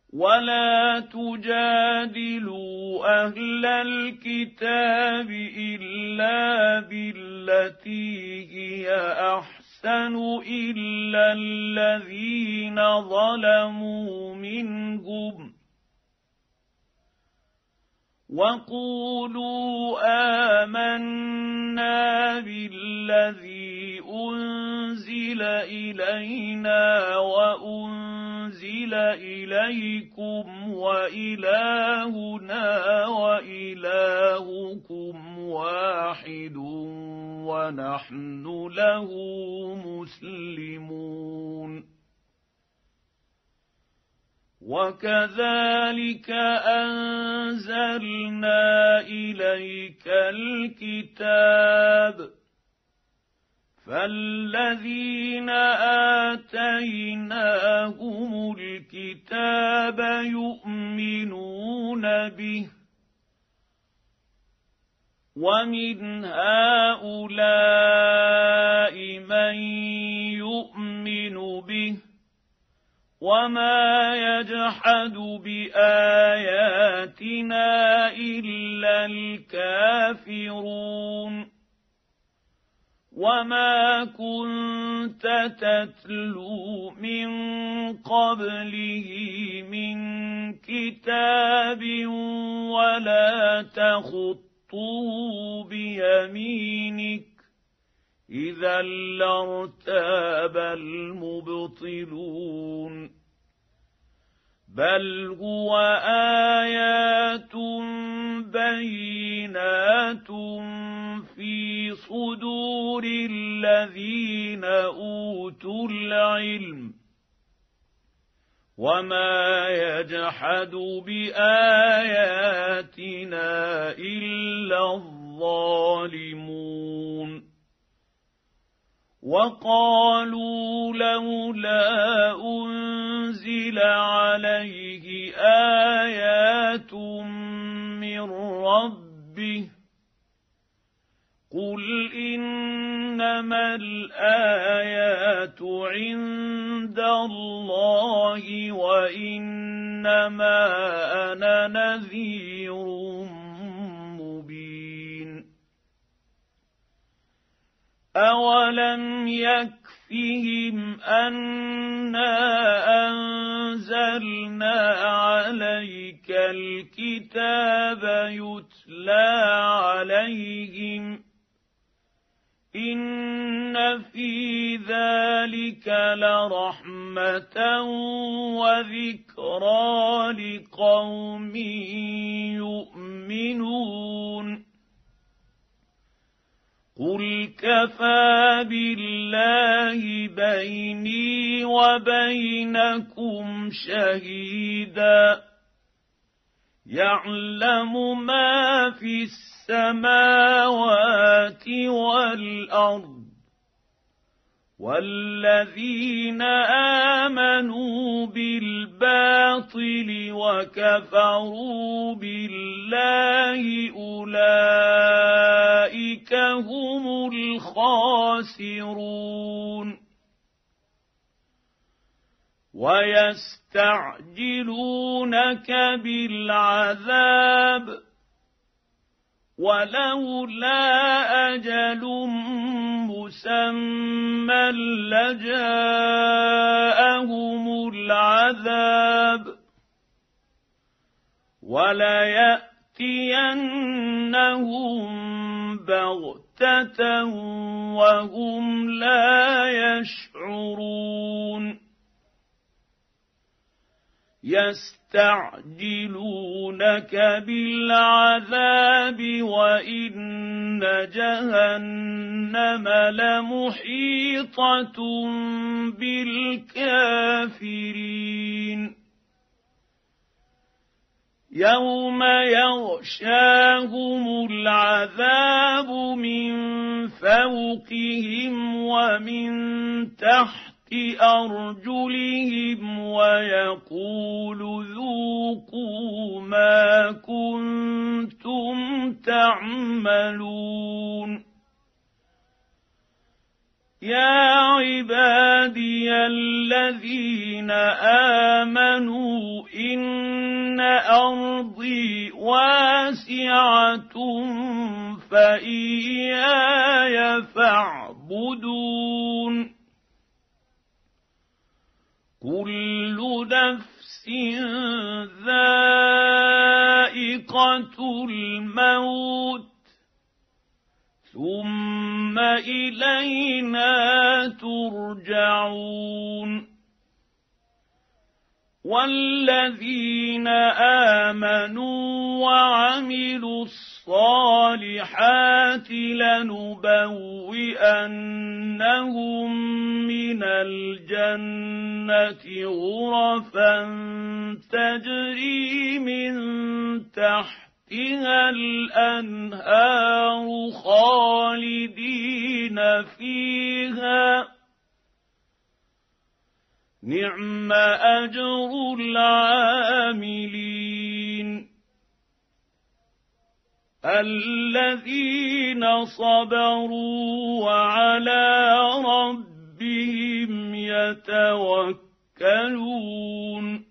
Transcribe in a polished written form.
ولا تجادلوا أهل الكتاب إلا بالتي هي أحسن إلا الذين ظلموا منهم وقولوا آمنا بالذي أنزل إلينا وأنزل إليكم وإلهنا وإلهكم واحد ونحن له مسلمون وكذلك أنزلنا إليك الكتاب فالذين آتيناهم الكتاب يؤمنون به ومن هؤلاء من يؤمن به وما يجحد بآياتنا إلا الكافرون وما كنت تتلو من قبله من كتاب ولا تخطه بيمينك إذا لارتاب المبطلون بل هو آيات بينات في صدور الذين أوتوا العلم وما يجحد بآياتنا إلا الظالمون وقالوا لولا أنزل عليه آيات من ربه قل إنما الآيات عند الله وإنما أنا نذير مبين أولم يكفهم أنا أنزلنا عليك الكتاب يتلى عليهم إن في ذلك لرحمة وذكرى لقوم يؤمنون قل كفى بالله بيني وبينكم شهيدا يعلم ما في السماوات والأرض والذين آمنوا بالباطل وكفروا بالله أولئك هم الخاسرون ويستعجلونك بالعذاب ولولا أجل مسمى لجاءهم العذاب وليأتينهم بغتة وهم لا يشعرون يستعجلونك بالعذاب وإن جهنم لمحيطة بالكافرين يوم يغشاهم العذاب من فوقهم ومن تحت أرجلهم ويقول ذوقوا ما كنتم تعملون يا عبادي الذين آمنوا إن أرضي واسعة فإياي فاعبدون كل نفس ذائقة الموت ثم إلينا ترجعون والذين آمنوا وعملوا الصالحات لنبوئنهم من الجنة غرفا تجري من تحتها الأنهار خالدين فيها نعم أجر العاملين الذين صبروا وعلى ربهم يتوكلون